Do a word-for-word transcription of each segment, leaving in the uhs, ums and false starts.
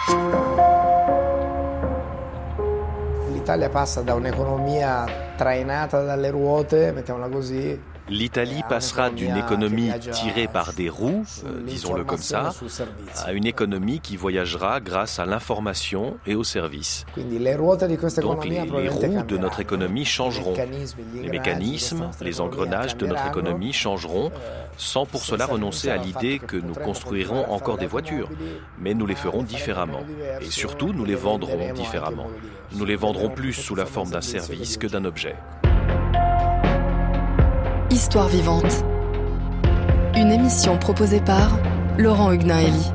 L'Italia passa da un'economia trainata dalle ruote, mettiamola così. L'Italie passera d'une économie tirée par des roues, euh, disons-le comme ça, à une économie qui voyagera grâce à l'information et aux services. Donc les, les roues de notre économie changeront. Les mécanismes, les engrenages de notre économie changeront, sans pour cela renoncer à l'idée que nous construirons encore des voitures. Mais nous les ferons différemment. Et surtout, nous les vendrons différemment. Nous les vendrons plus sous la forme d'un service que d'un objet. Histoire vivante. Une émission proposée par Laurent Hugnaeli.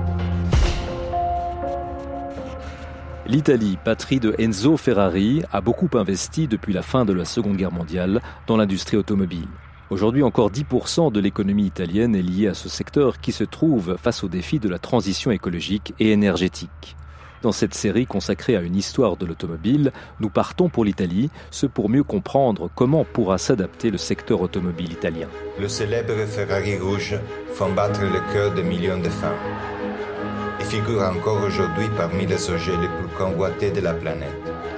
L'Italie, patrie de Enzo Ferrari, a beaucoup investi depuis la fin de la Seconde Guerre mondiale dans l'industrie automobile. Aujourd'hui, encore dix pour cent de l'économie italienne est liée à ce secteur qui se trouve face aux défis de la transition écologique et énergétique. Dans cette série consacrée à une histoire de l'automobile, nous partons pour l'Italie, ce pour mieux comprendre comment pourra s'adapter le secteur automobile italien. Le célèbre Ferrari rouge fait battre le cœur de millions de femmes et figure encore aujourd'hui parmi les objets les plus convoités de la planète.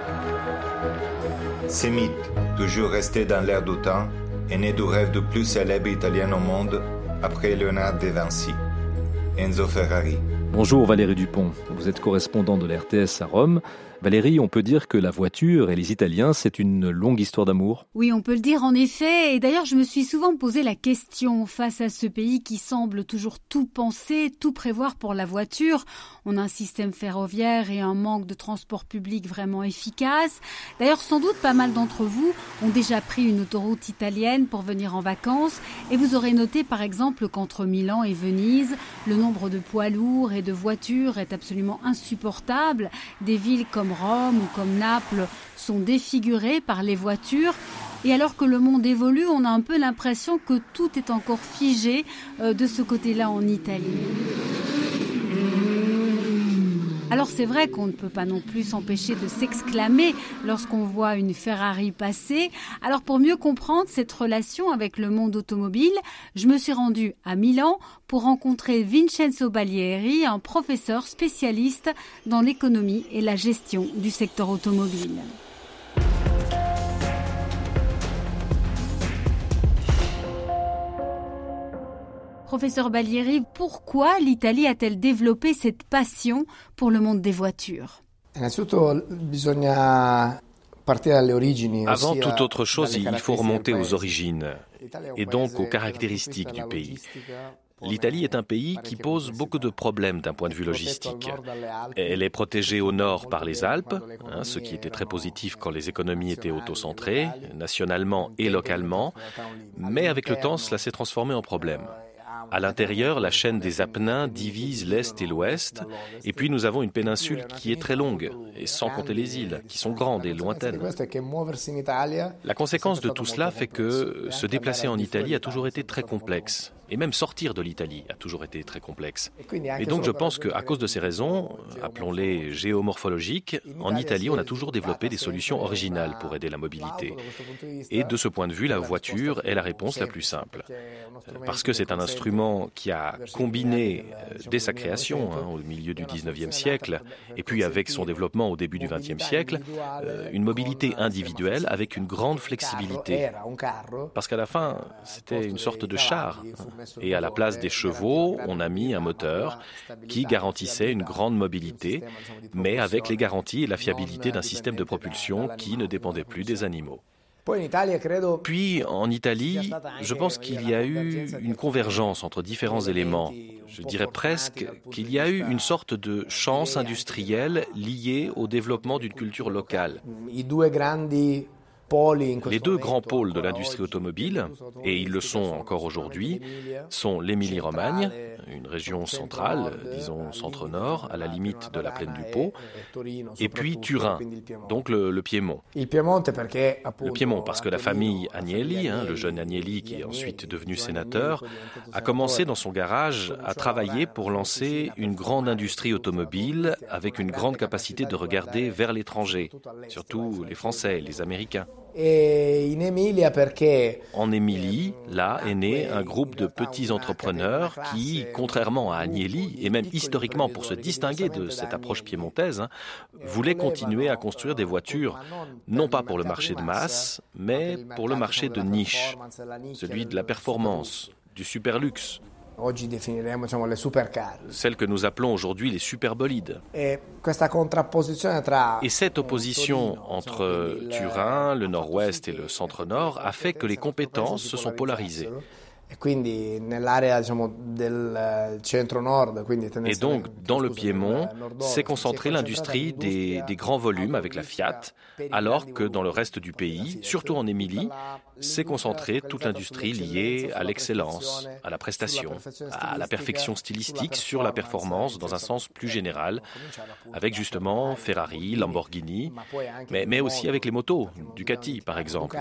Ce mythe, toujours resté dans l'air du temps, est né du rêve du plus célèbre italien au monde après Léonard de Vinci, Enzo Ferrari. Bonjour Valérie Dupont, vous êtes correspondant de l'R T S à Rome. Valérie, on peut dire que la voiture et les Italiens, c'est une longue histoire d'amour? Oui, on peut le dire en effet. Et d'ailleurs, je me suis souvent posé la question face à ce pays qui semble toujours tout penser, tout prévoir pour la voiture. On a un système ferroviaire et un manque de transport public vraiment efficace. D'ailleurs, sans doute, pas mal d'entre vous ont déjà pris une autoroute italienne pour venir en vacances. Et vous aurez noté, par exemple, qu'entre Milan et Venise, le nombre de poids lourds et de voitures est absolument insupportable. Des villes comme Rome ou comme Naples sont défigurées par les voitures. Et alors que le monde évolue, on a un peu l'impression que tout est encore figé euh, de ce côté-là en Italie. Alors c'est vrai qu'on ne peut pas non plus s'empêcher de s'exclamer lorsqu'on voit une Ferrari passer. Alors pour mieux comprendre cette relation avec le monde automobile, je me suis rendue à Milan pour rencontrer Vincenzo Balieri, un professeur spécialiste dans l'économie et la gestion du secteur automobile. Professeur Balieri, pourquoi l'Italie a-t-elle développé cette passion pour le monde des voitures? Avant toute autre chose, il faut remonter aux origines et donc aux caractéristiques du pays. L'Italie est un pays qui pose beaucoup de problèmes d'un point de vue logistique. Elle est protégée au nord par les Alpes, hein, ce qui était très positif quand les économies étaient autocentrées, nationalement et localement, mais avec le temps, cela s'est transformé en problème. À l'intérieur, la chaîne des Apennins divise l'Est et l'Ouest, et puis nous avons une péninsule qui est très longue, et sans compter les îles, qui sont grandes et lointaines. La conséquence de tout cela fait que se déplacer en Italie a toujours été très complexe, et même sortir de l'Italie a toujours été très complexe. Et donc je pense qu'à cause de ces raisons, appelons-les géomorphologiques, en Italie on a toujours développé des solutions originales pour aider la mobilité. Et de ce point de vue, la voiture est la réponse la plus simple. Parce que c'est un instrument qui a combiné, dès sa création, hein, au milieu du dix-neuvième siècle, et puis avec son développement au début du vingtième siècle, euh, une mobilité individuelle avec une grande flexibilité. Parce qu'à la fin, c'était une sorte de char. Et à la place des chevaux, on a mis un moteur qui garantissait une grande mobilité, mais avec les garanties et la fiabilité d'un système de propulsion qui ne dépendait plus des animaux. Puis, en Italie, je pense qu'il y a eu une convergence entre différents éléments. Je dirais presque qu'il y a eu une sorte de chance industrielle liée au développement d'une culture locale. Les deux grands pôles de l'industrie automobile, et ils le sont encore aujourd'hui, sont l'Émilie-Romagne, une région centrale, disons centre-nord, à la limite de la plaine du Pô, et puis Turin, donc le, le Piémont. Le Piémont, parce que la famille Agnelli, hein, le jeune Agnelli qui est ensuite devenu sénateur, a commencé dans son garage à travailler pour lancer une grande industrie automobile avec une grande capacité de regarder vers l'étranger, surtout les Français, les Américains. En Émilie, là, est né un groupe de petits entrepreneurs qui, contrairement à Agnelli, et même historiquement pour se distinguer de cette approche piémontaise, hein, voulaient continuer à construire des voitures, non pas pour le marché de masse, mais pour le marché de niche, celui de la performance, du superluxe. Celles que nous appelons aujourd'hui les superbolides. Et cette opposition entre Turin, le nord-ouest et le centre-nord a fait que les compétences se sont polarisées. Et donc, dans le Piémont, s'est concentrée l'industrie des, des grands volumes avec la Fiat, alors que dans le reste du pays, surtout en Émilie, s'est concentrée toute l'industrie liée à l'excellence, à la prestation, à la perfection stylistique sur la performance dans un sens plus général, avec justement Ferrari, Lamborghini, mais, mais aussi avec les motos, Ducati par exemple.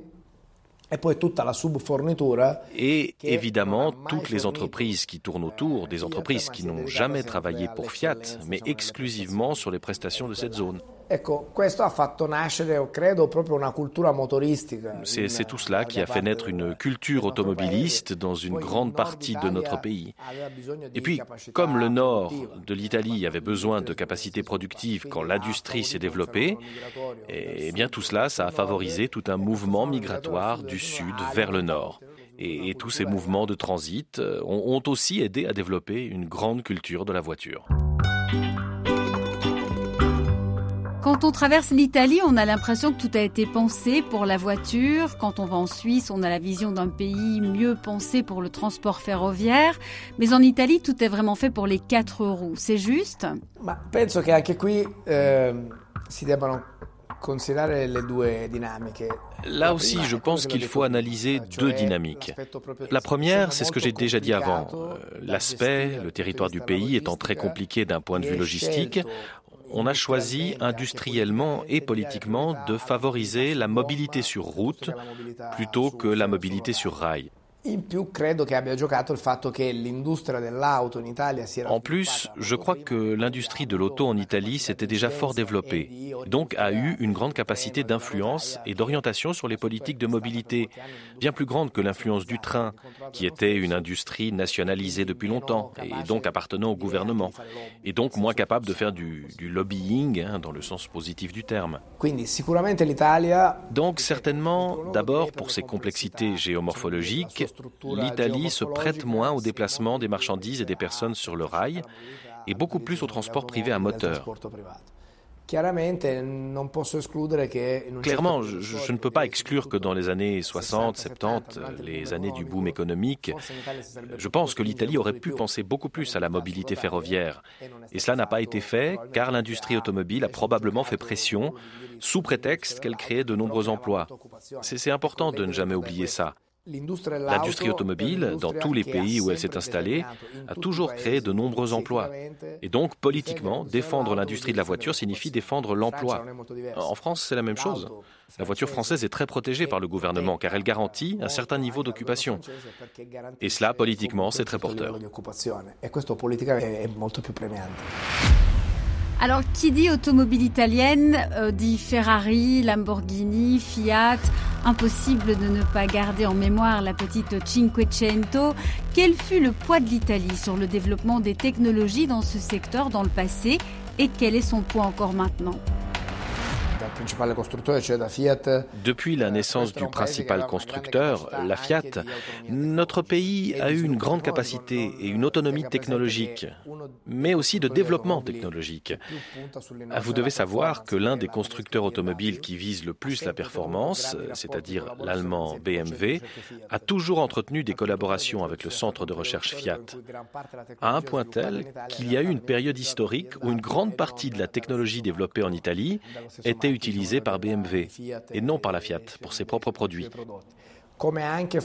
Et évidemment, toutes les entreprises qui tournent autour, des entreprises qui n'ont jamais travaillé pour Fiat, mais exclusivement sur les prestations de cette zone. C'est, c'est tout cela qui a fait naître une culture automobiliste dans une grande partie de notre pays. Et puis, comme le nord de l'Italie avait besoin de capacités productives quand l'industrie s'est développée, eh bien tout cela, ça a favorisé tout un mouvement migratoire du sud vers le nord. Et, et tous ces mouvements de transit ont, ont aussi aidé à développer une grande culture de la voiture. Quand on traverse l'Italie, on a l'impression que tout a été pensé pour la voiture. Quand on va en Suisse, on a la vision d'un pays mieux pensé pour le transport ferroviaire. Mais en Italie, tout est vraiment fait pour les quatre roues. C'est juste ? Ma penso che anche qui eh, si debbano considerare le due dinamiche. Là aussi, je pense qu'il faut analyser deux dynamiques. La première, c'est ce que j'ai déjà dit avant. L'aspect, le territoire du pays étant très compliqué d'un point de vue logistique, on a choisi industriellement et politiquement de favoriser la mobilité sur route plutôt que la mobilité sur rail. En plus, je crois que l'industrie de l'auto en Italie s'était déjà fort développée, donc a eu une grande capacité d'influence et d'orientation sur les politiques de mobilité, bien plus grande que l'influence du train, qui était une industrie nationalisée depuis longtemps et donc appartenant au gouvernement, et donc moins capable de faire du, du lobbying, hein, dans le sens positif du terme. Donc certainement, d'abord pour ses complexités géomorphologiques, l'Italie se prête moins au déplacement des marchandises et des personnes sur le rail et beaucoup plus au transport privé à moteur. Clairement, je, je ne peux pas exclure que dans les années soixante, soixante-dix, les années du boom économique, je pense que l'Italie aurait pu penser beaucoup plus à la mobilité ferroviaire. Et cela n'a pas été fait car l'industrie automobile a probablement fait pression sous prétexte qu'elle créait de nombreux emplois. C'est, c'est important de ne jamais oublier ça. L'industrie automobile, dans tous les pays où elle s'est installée, a toujours créé de nombreux emplois. Et donc, politiquement, défendre l'industrie de la voiture signifie défendre l'emploi. En France, c'est la même chose. La voiture française est très protégée par le gouvernement car elle garantit un certain niveau d'occupation. Et cela, politiquement, c'est très porteur. Alors, qui dit automobile italienne, euh, dit Ferrari, Lamborghini, Fiat. Impossible de ne pas garder en mémoire la petite Cinquecento. Quel fut le poids de l'Italie sur le développement des technologies dans ce secteur dans le passé et quel est son poids encore maintenant ? Depuis la naissance du principal constructeur, la Fiat, notre pays a eu une grande capacité et une autonomie technologique, mais aussi de développement technologique. Vous devez savoir que l'un des constructeurs automobiles qui vise le plus la performance, c'est-à-dire l'allemand B M W, a toujours entretenu des collaborations avec le centre de recherche Fiat, à un point tel qu'il y a eu une période historique où une grande partie de la technologie développée en Italie était utilisée par B M W et non par la Fiat pour ses propres produits. Comme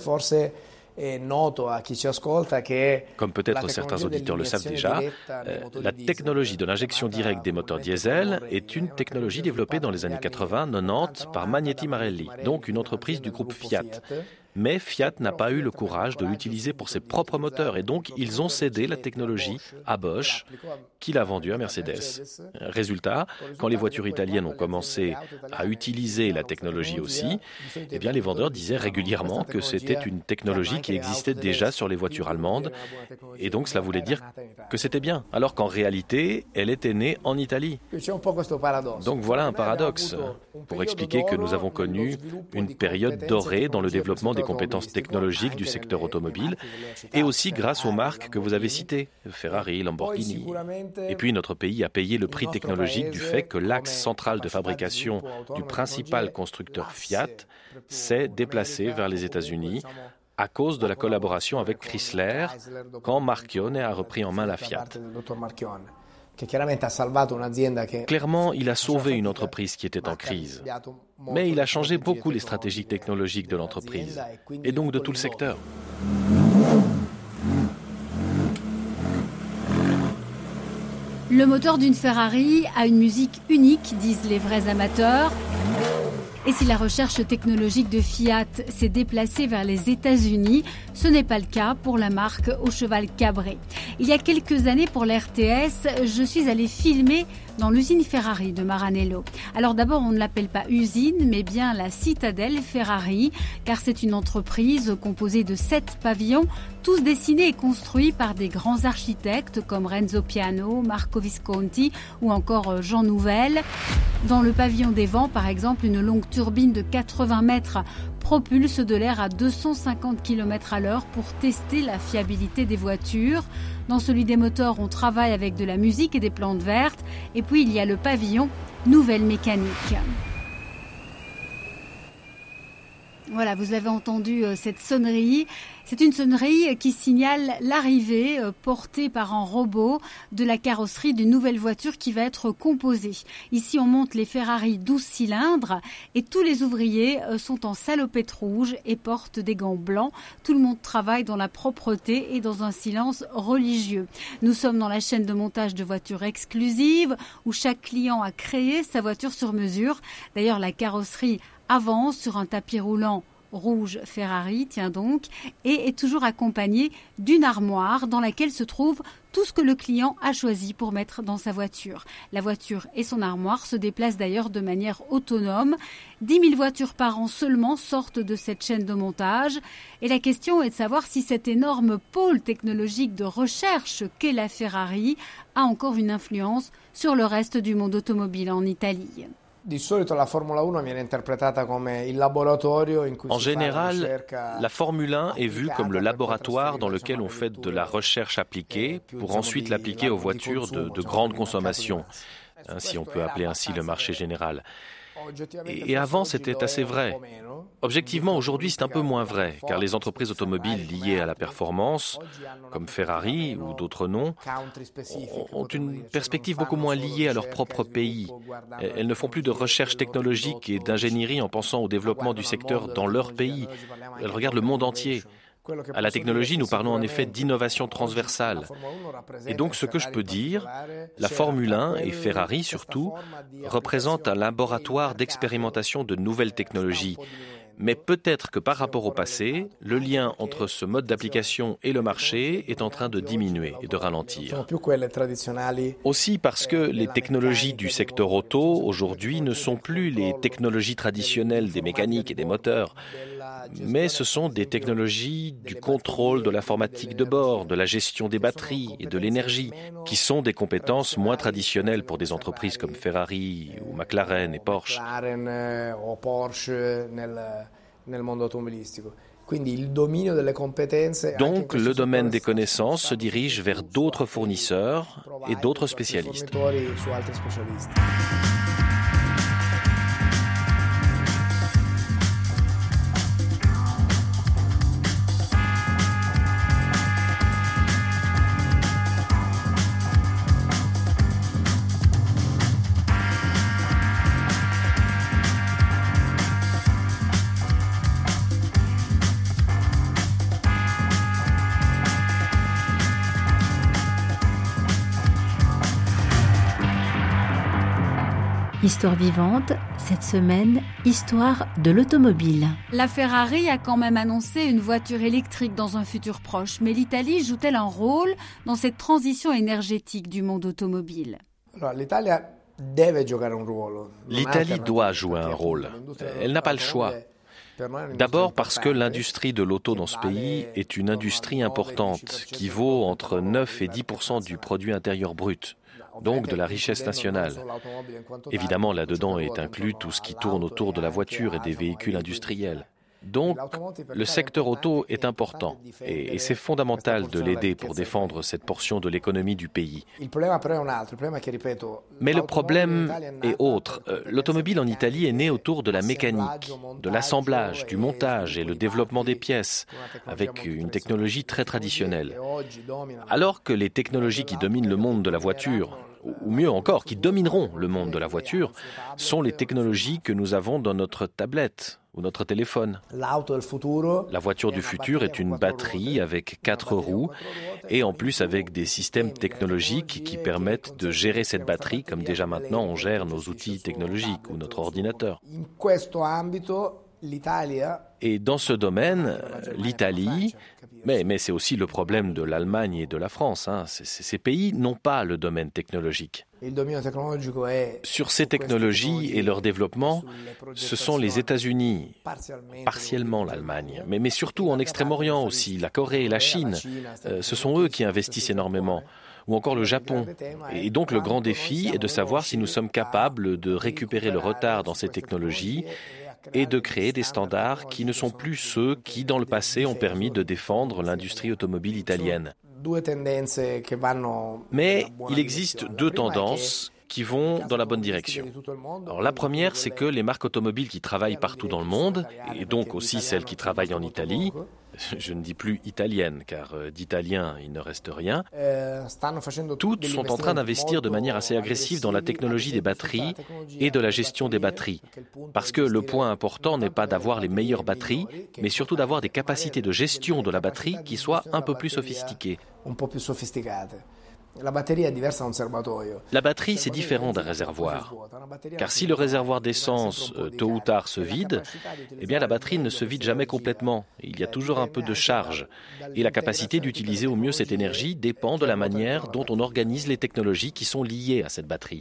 peut-être certains auditeurs le savent déjà, euh, la technologie de l'injection directe des moteurs diesel est une technologie développée dans les années quatre-vingts quatre-vingt-dix par Magneti Marelli, donc une entreprise du groupe Fiat. Mais Fiat n'a pas eu le courage de l'utiliser pour ses propres moteurs et donc ils ont cédé la technologie à Bosch, qui l'a vendue à Mercedes. Résultat, quand les voitures italiennes ont commencé à utiliser la technologie aussi, eh bien les vendeurs disaient régulièrement que c'était une technologie qui existait déjà sur les voitures allemandes et donc cela voulait dire que c'était bien, alors qu'en réalité, elle était née en Italie. Donc voilà un paradoxe pour expliquer que nous avons connu une période dorée dans le développement des compétences technologiques du secteur automobile et aussi grâce aux marques que vous avez citées, Ferrari, Lamborghini. Et puis notre pays a payé le prix technologique du fait que l'axe central de fabrication du principal constructeur Fiat s'est déplacé vers les États-Unis à cause de la collaboration avec Chrysler quand Marchionne a repris en main la Fiat. Clairement, il a sauvé une entreprise qui était en crise, mais il a changé beaucoup les stratégies technologiques de l'entreprise et donc de tout le secteur. Le moteur d'une Ferrari a une musique unique, disent les vrais amateurs. Et si la recherche technologique de Fiat s'est déplacée vers les États-Unis, ce n'est pas le cas pour la marque au cheval cabré. Il y a quelques années, pour l'R T S, je suis allée filmer dans l'usine Ferrari de Maranello. Alors d'abord, on ne l'appelle pas usine, mais bien la citadelle Ferrari, car c'est une entreprise composée de sept pavillons, tous dessinés et construits par des grands architectes comme Renzo Piano, Marco Visconti ou encore Jean Nouvel. Dans le pavillon des vents, par exemple, une longue turbine de quatre-vingts mètres propulse de l'air à deux cent cinquante kilomètres à l'heure pour tester la fiabilité des voitures. Dans celui des moteurs, on travaille avec de la musique et des plantes vertes. Et puis, il y a le pavillon Nouvelle Mécanique. Voilà, vous avez entendu euh, cette sonnerie. C'est une sonnerie qui signale l'arrivée, euh, portée par un robot, de la carrosserie d'une nouvelle voiture qui va être composée. Ici, on monte les Ferrari douze cylindres et tous les ouvriers euh, sont en salopette rouge et portent des gants blancs. Tout le monde travaille dans la propreté et dans un silence religieux. Nous sommes dans la chaîne de montage de voitures exclusives où chaque client a créé sa voiture sur mesure. D'ailleurs, la carrosserie avance sur un tapis roulant rouge Ferrari, tiens donc, et est toujours accompagné d'une armoire dans laquelle se trouve tout ce que le client a choisi pour mettre dans sa voiture. La voiture et son armoire se déplacent d'ailleurs de manière autonome. dix mille voitures par an seulement sortent de cette chaîne de montage. Et la question est de savoir si cet énorme pôle technologique de recherche qu'est la Ferrari a encore une influence sur le reste du monde automobile en Italie. En général, la Formule un est vue comme le laboratoire dans lequel on fait de la recherche appliquée pour ensuite l'appliquer aux voitures de, de grande consommation, hein, si on peut appeler ainsi le marché général. Et, et avant, c'était assez vrai. Objectivement, aujourd'hui, c'est un peu moins vrai, car les entreprises automobiles liées à la performance, comme Ferrari ou d'autres noms, ont une perspective beaucoup moins liée à leur propre pays. Elles ne font plus de recherche technologique et d'ingénierie en pensant au développement du secteur dans leur pays. Elles regardent le monde entier. À la technologie, nous parlons en effet d'innovation transversale. Et donc, ce que je peux dire, la Formule un et Ferrari surtout représentent un laboratoire d'expérimentation de nouvelles technologies. Mais peut-être que par rapport au passé, le lien entre ce mode d'application et le marché est en train de diminuer et de ralentir. Aussi parce que les technologies du secteur auto, aujourd'hui, ne sont plus les technologies traditionnelles des mécaniques et des moteurs, mais ce sont des technologies du contrôle de l'informatique de bord, de la gestion des batteries et de l'énergie, qui sont des compétences moins traditionnelles pour des entreprises comme Ferrari ou McLaren et Porsche. Donc, le domaine des connaissances se dirige vers d'autres fournisseurs et d'autres spécialistes. Histoire vivante, cette semaine, histoire de l'automobile. La Ferrari a quand même annoncé une voiture électrique dans un futur proche, mais l'Italie joue-t-elle un rôle dans cette transition énergétique du monde automobile ? L'Italie doit jouer un rôle. Elle n'a pas le choix. D'abord parce que l'industrie de l'auto dans ce pays est une industrie importante qui vaut entre neuf et dix pour cent du produit intérieur brut, donc de la richesse nationale. Évidemment, là-dedans est inclus tout ce qui tourne autour de la voiture et des véhicules industriels. Donc, le secteur auto est important et, et c'est fondamental de l'aider pour défendre cette portion de l'économie du pays. Mais le problème est autre. L'automobile en Italie est née autour de la mécanique, de l'assemblage, du montage et le développement des pièces, avec une technologie très traditionnelle. Alors que les technologies qui dominent le monde de la voiture, ou mieux encore, qui domineront le monde de la voiture, sont les technologies que nous avons dans notre tablette ou notre téléphone. La voiture du futur est une batterie avec quatre roues et en plus avec des systèmes technologiques qui permettent de gérer cette batterie comme déjà maintenant on gère nos outils technologiques ou notre ordinateur. Et dans ce domaine, l'Italie, mais, mais c'est aussi le problème de l'Allemagne et de la France, hein, c- c- ces pays n'ont pas le domaine technologique. Sur ces technologies et leur développement, ce sont les États-Unis, partiellement l'Allemagne, mais, mais surtout en Extrême-Orient aussi, la Corée et la Chine. Euh, ce sont eux qui investissent énormément. Ou encore le Japon. Et donc le grand défi est de savoir si nous sommes capables de récupérer le retard dans ces technologies et de créer des standards qui ne sont plus ceux qui, dans le passé, ont permis de défendre l'industrie automobile italienne. Mais il existe deux tendances qui vont dans la bonne direction. Alors, la première, c'est que les marques automobiles qui travaillent partout dans le monde, et donc aussi celles qui travaillent en Italie, je ne dis plus italiennes, car d'italien, il ne reste rien, toutes sont en train d'investir de manière assez agressive dans la technologie des batteries et de la gestion des batteries. Parce que le point important n'est pas d'avoir les meilleures batteries, mais surtout d'avoir des capacités de gestion de la batterie qui soient un peu plus sophistiquées. La batterie, c'est différent d'un réservoir. Car si le réservoir d'essence, euh, tôt ou tard, se vide, eh bien la batterie ne se vide jamais complètement. Il y a toujours un peu de charge. Et la capacité d'utiliser au mieux cette énergie dépend de la manière dont on organise les technologies qui sont liées à cette batterie.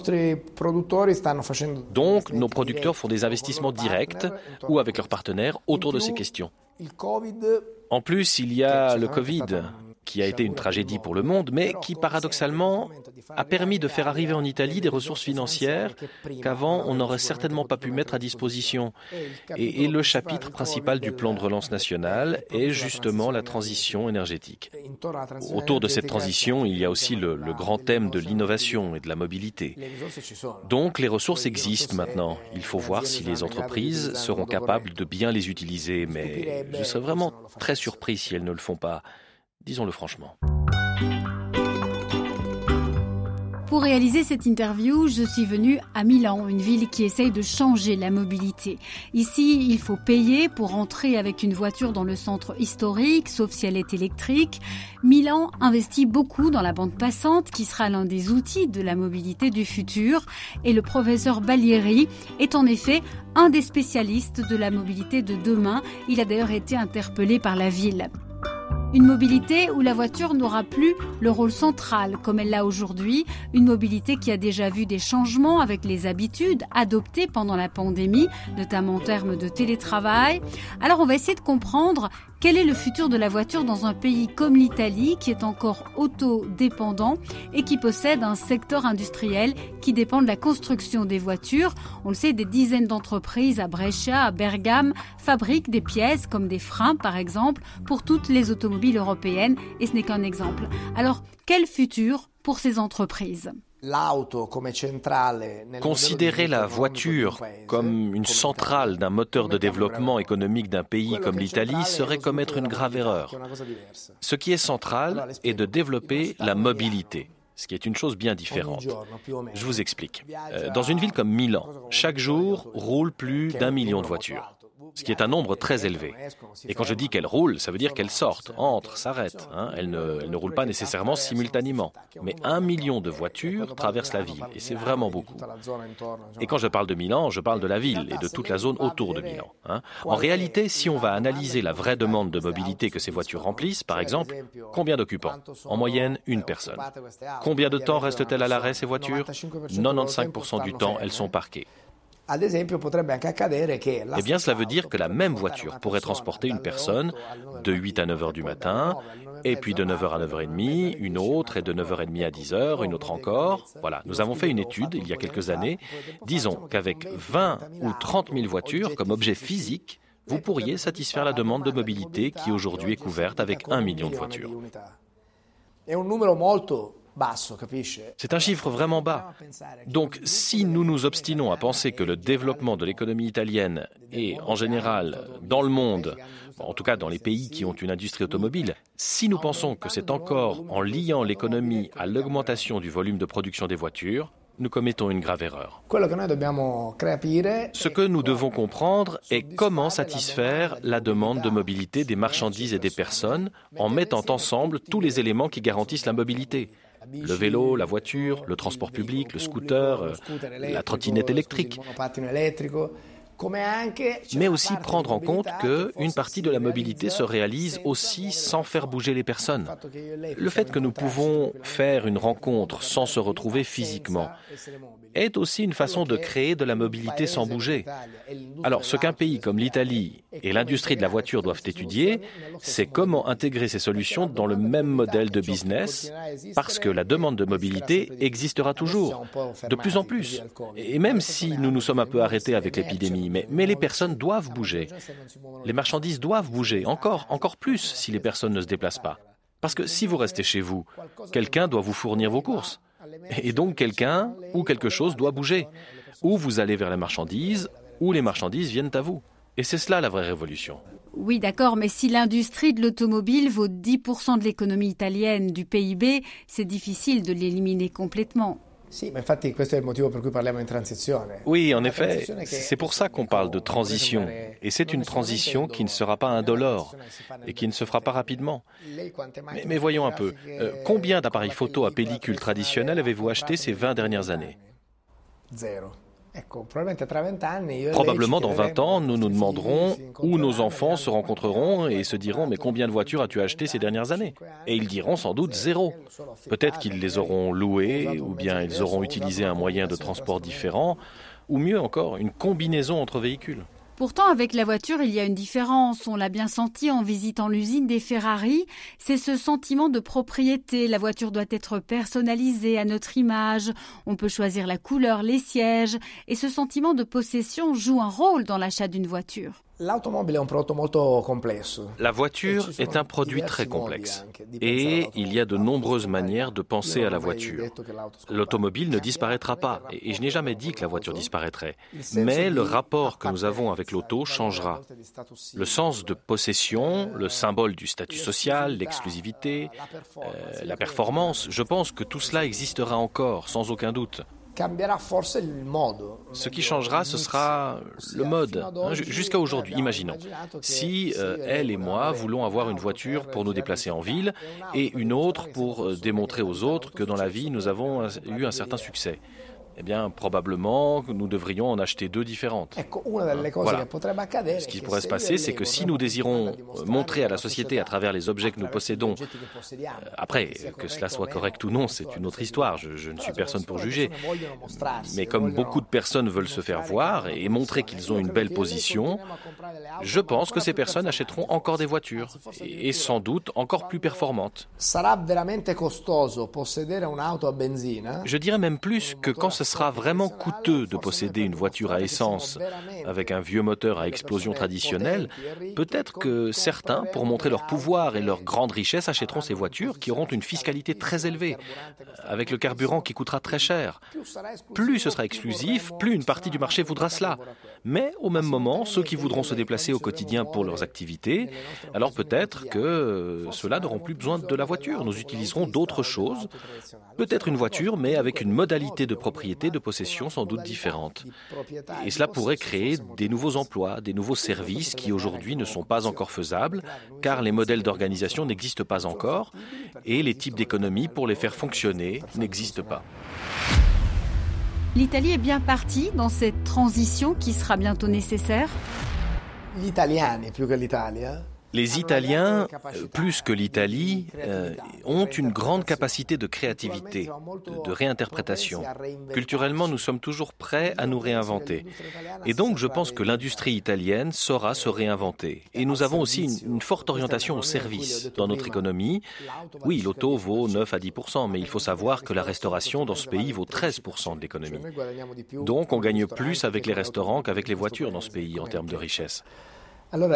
Donc, nos producteurs font des investissements directs ou avec leurs partenaires autour de ces questions. En plus, il y a le Covid, qui a été une tragédie pour le monde, mais qui, paradoxalement, a permis de faire arriver en Italie des ressources financières qu'avant on n'aurait certainement pas pu mettre à disposition. Et, et le chapitre principal du plan de relance national est justement la transition énergétique. Autour de cette transition, il y a aussi le, le grand thème de l'innovation et de la mobilité. Donc les ressources existent maintenant. Il faut voir si les entreprises seront capables de bien les utiliser, mais je serais vraiment très surpris si elles ne le font pas. Disons-le franchement. Pour réaliser cette interview, je suis venue à Milan, une ville qui essaye de changer la mobilité. Ici, il faut payer pour entrer avec une voiture dans le centre historique, sauf si elle est électrique. Milan investit beaucoup dans la bande passante, qui sera l'un des outils de la mobilité du futur. Et le professeur Balieri est en effet un des spécialistes de la mobilité de demain. Il a d'ailleurs été interpellé par la ville. Une mobilité où la voiture n'aura plus le rôle central comme elle l'a aujourd'hui, une mobilité qui a déjà vu des changements avec les habitudes adoptées pendant la pandémie, notamment en termes de télétravail. Alors on va essayer de comprendre quel est le futur de la voiture dans un pays comme l'Italie qui est encore auto-dépendant et qui possède un secteur industriel qui dépend de la construction des voitures. On le sait, des dizaines d'entreprises à Brescia, à Bergame fabriquent des pièces comme des freins par exemple pour toutes les automobiles européennes et ce n'est qu'un exemple. Alors quel futur pour ces entreprises ? Considérer la voiture comme une centrale d'un moteur de développement économique d'un pays comme l'Italie serait commettre une grave erreur. Ce qui est central est de développer la mobilité, ce qui est une chose bien différente. Je vous explique. Dans une ville comme Milan, chaque jour roule plus d'un million de voitures. ce qui est un nombre très élevé. Et quand je dis qu'elles roulent, ça veut dire qu'elles sortent, entrent, s'arrêtent. Hein. Elles ne, elles ne roulent pas nécessairement simultanément. Mais un million de voitures traversent la ville, et c'est vraiment beaucoup. Et quand je parle de Milan, je parle de la ville et de toute la zone autour de Milan. Hein. En réalité, si on va analyser la vraie demande de mobilité que ces voitures remplissent, par exemple, combien d'occupants? En moyenne, une personne. Combien de temps restent-elles à l'arrêt, ces voitures? quatre-vingt-quinze pour cent du temps, elles sont parquées. Eh bien, cela veut dire que la même voiture pourrait transporter une personne de huit à neuf heures du matin, et puis de neuf heures à neuf heures trente, une autre, et de neuf heures trente à dix heures, une autre encore. Voilà, nous avons fait une étude il y a quelques années. Disons qu'avec vingt ou trente mille voitures comme objet physique, vous pourriez satisfaire la demande de mobilité qui aujourd'hui est couverte avec un million de voitures. C'est un chiffre vraiment bas. Donc, si nous nous obstinons à penser que le développement de l'économie italienne et, en général, dans le monde, en tout cas dans les pays qui ont une industrie automobile, si nous pensons que c'est encore en liant l'économie à l'augmentation du volume de production des voitures, nous commettons une grave erreur. Ce que nous devons comprendre est comment satisfaire la demande de mobilité des marchandises et des personnes en mettant ensemble tous les éléments qui garantissent la mobilité. Le vélo, la voiture, le transport public, le scooter, la trottinette électrique. Mais aussi prendre en compte qu'une partie de la mobilité se réalise aussi sans faire bouger les personnes. Le fait que nous pouvons faire une rencontre sans se retrouver physiquement est aussi une façon de créer de la mobilité sans bouger. Alors, ce qu'un pays comme l'Italie et l'industrie de la voiture doivent étudier, c'est comment intégrer ces solutions dans le même modèle de business, parce que la demande de mobilité existera toujours, de plus en plus. Et même si nous nous sommes un peu arrêtés avec l'épidémie, mais, mais les personnes doivent bouger. Les marchandises doivent bouger, encore, encore plus si les personnes ne se déplacent pas. Parce que si vous restez chez vous, quelqu'un doit vous fournir vos courses. Et donc quelqu'un ou quelque chose doit bouger. Ou vous allez vers les marchandises, ou les marchandises viennent à vous. Et c'est cela la vraie révolution. Oui, d'accord, mais si l'industrie de l'automobile vaut dix pour cent de l'économie italienne, du P I B, c'est difficile de l'éliminer complètement. Oui, en effet, c'est pour ça qu'on parle de transition. Et c'est une transition qui ne sera pas indolore et qui ne se fera pas rapidement. Mais, mais voyons un peu, euh, combien d'appareils photo à pellicule traditionnels avez-vous acheté ces vingt dernières années? Probablement dans vingt ans, nous nous demanderons où nos enfants se rencontreront et se diront « Mais combien de voitures as-tu acheté ces dernières années ?» Et ils diront sans doute zéro. Peut-être qu'ils les auront louées, ou bien ils auront utilisé un moyen de transport différent, ou mieux encore, une combinaison entre véhicules. Pourtant, avec la voiture, il y a une différence. On l'a bien senti en visitant l'usine des Ferrari. C'est ce sentiment de propriété. La voiture doit être personnalisée à notre image. On peut choisir la couleur, les sièges. Et ce sentiment de possession joue un rôle dans l'achat d'une voiture. La voiture est un produit très complexe et il y a de nombreuses manières de penser à la voiture. L'automobile ne disparaîtra pas et je n'ai jamais dit que la voiture disparaîtrait, mais le rapport que nous avons avec l'auto changera. Le sens de possession, le symbole du statut social, l'exclusivité, euh, la performance, je pense que tout cela existera encore, sans aucun doute. Ce qui changera, ce sera le mode. Hein, jusqu'à aujourd'hui, imaginons. Si euh, elle et moi voulons avoir une voiture pour nous déplacer en ville et une autre pour euh, démontrer aux autres que dans la vie, nous avons eu un certain succès. Eh bien, probablement, nous devrions en acheter deux différentes. Voilà. Ce qui pourrait se passer, c'est que si nous désirons montrer à la société à travers les objets que nous possédons, euh, après, que cela soit correct ou non, c'est une autre histoire, je, je ne suis personne pour juger, mais comme beaucoup de personnes veulent se faire voir et montrer qu'ils ont une belle position, je pense que ces personnes achèteront encore des voitures, et, et sans doute encore plus performantes. Je dirais même plus que quand ce sera vraiment coûteux de posséder une voiture à essence avec un vieux moteur à explosion traditionnelle, peut-être que certains, pour montrer leur pouvoir et leur grande richesse, achèteront ces voitures qui auront une fiscalité très élevée, avec le carburant qui coûtera très cher. Plus ce sera exclusif, plus une partie du marché voudra cela. Mais au même moment, ceux qui voudront se déplacer au quotidien pour leurs activités, alors peut-être que ceux-là n'auront plus besoin de la voiture. Nous utiliserons d'autres choses, peut-être une voiture, mais avec une modalité de propriété propriété, de possession sans doute différentes. Et cela pourrait créer des nouveaux emplois, des nouveaux services qui aujourd'hui ne sont pas encore faisables, car les modèles d'organisation n'existent pas encore et les types d'économies pour les faire fonctionner n'existent pas. L'Italie est bien partie dans cette transition qui sera bientôt nécessaire. Gli italiani, più che l'Italia. Les Italiens, plus que l'Italie, euh, ont une grande capacité de créativité, de, de réinterprétation. Culturellement, nous sommes toujours prêts à nous réinventer. Et donc, je pense que l'industrie italienne saura se réinventer. Et nous avons aussi une, une forte orientation au service dans notre économie. Oui, l'auto vaut neuf à dix pour cent, mais il faut savoir que la restauration dans ce pays vaut treize pour cent de l'économie. Donc, on gagne plus avec les restaurants qu'avec les voitures dans ce pays en termes de richesse. Alors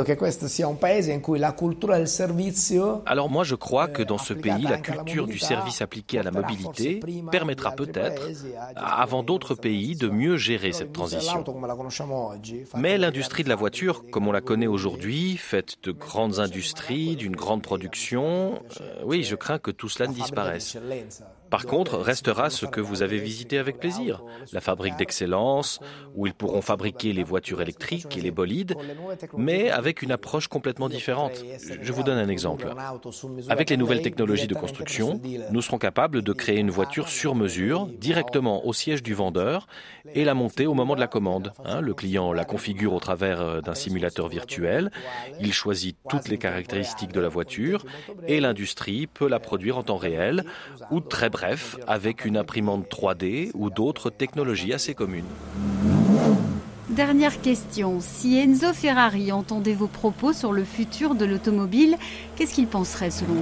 moi je crois que dans ce pays, la culture du service appliqué à la mobilité permettra peut-être, avant d'autres pays, de mieux gérer cette transition. Mais l'industrie de la voiture, comme on la connaît aujourd'hui, faite de grandes industries, d'une grande production, euh, oui, je crains que tout cela ne disparaisse. Par contre, restera ce que vous avez visité avec plaisir, la fabrique d'excellence, où ils pourront fabriquer les voitures électriques et les bolides, mais avec une approche complètement différente. Je vous donne un exemple. Avec les nouvelles technologies de construction, nous serons capables de créer une voiture sur mesure, directement au siège du vendeur, et la monter au moment de la commande. Hein, le client la configure au travers d'un simulateur virtuel, il choisit toutes les caractéristiques de la voiture, et l'industrie peut la produire en temps réel, ou très bref, avec une imprimante trois D ou d'autres technologies assez communes. Dernière question. Si Enzo Ferrari entendait vos propos sur le futur de l'automobile, qu'est-ce qu'il penserait selon vous ?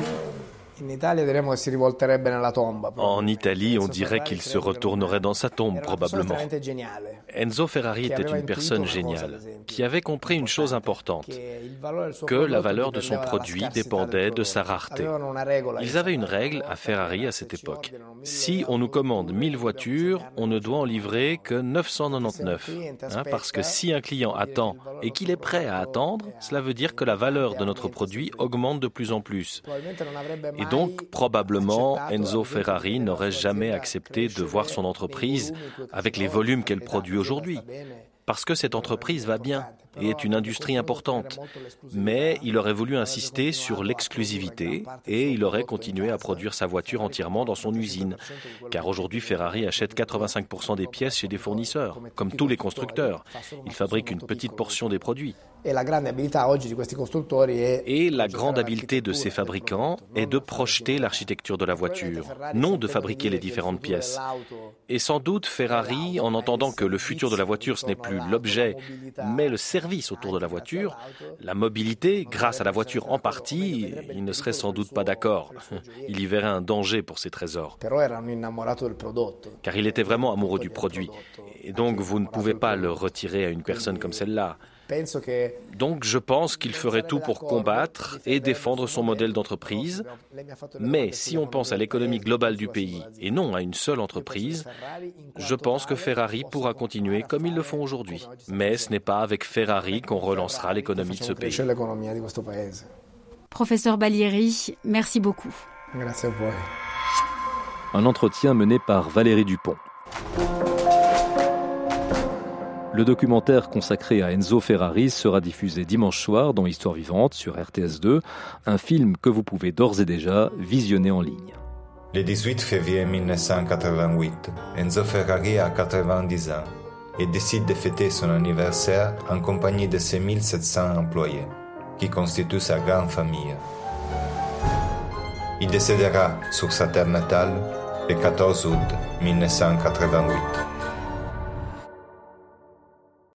En Italie, on dirait qu'il se retournerait dans sa tombe, probablement. Enzo Ferrari était une personne géniale, qui avait compris une chose importante, que la valeur de son produit dépendait de sa rareté. Ils avaient une règle à Ferrari à cette époque. Si on nous commande mille voitures, on ne doit en livrer que neuf cent quatre-vingt-dix-neuf. Hein, parce que si un client attend et qu'il est prêt à attendre, cela veut dire que la valeur de notre produit augmente de plus en plus. Et donc, probablement, Enzo Ferrari n'aurait jamais accepté de voir son entreprise avec les volumes qu'elle produit aujourd'hui. Parce que cette entreprise va bien et est une industrie importante. Mais il aurait voulu insister sur l'exclusivité et il aurait continué à produire sa voiture entièrement dans son usine. Car aujourd'hui, Ferrari achète quatre-vingt-cinq pour cent des pièces chez des fournisseurs, comme tous les constructeurs. Ils fabriquent une petite portion des produits. Et la grande habileté de ces fabricants est de projeter l'architecture de la voiture, non de fabriquer les différentes pièces. Et sans doute Ferrari, en entendant que le futur de la voiture, ce n'est plus l'objet, mais le service autour de la voiture, la mobilité, grâce à la voiture en partie, il ne serait sans doute pas d'accord. Il y verrait un danger pour ses trésors. Car il était vraiment amoureux du produit. Et donc vous ne pouvez pas le retirer à une personne comme celle-là. Donc je pense qu'il ferait tout pour combattre et défendre son modèle d'entreprise. Mais si on pense à l'économie globale du pays et non à une seule entreprise, je pense que Ferrari pourra continuer comme ils le font aujourd'hui. Mais ce n'est pas avec Ferrari qu'on relancera l'économie de ce pays. Professeur Balieri, merci beaucoup. Merci à vous. Un entretien mené par Valérie Dupont. Le documentaire consacré à Enzo Ferrari sera diffusé dimanche soir dans Histoire vivante sur R T S deux, un film que vous pouvez d'ores et déjà visionner en ligne. Le dix-huit février mille neuf cent quatre-vingt-huit, Enzo Ferrari a quatre-vingt-dix ans et décide de fêter son anniversaire en compagnie de ses mille sept cents employés, qui constituent sa grande famille. Il décédera sur sa terre natale le quatorze août mille neuf cent quatre-vingt-huit.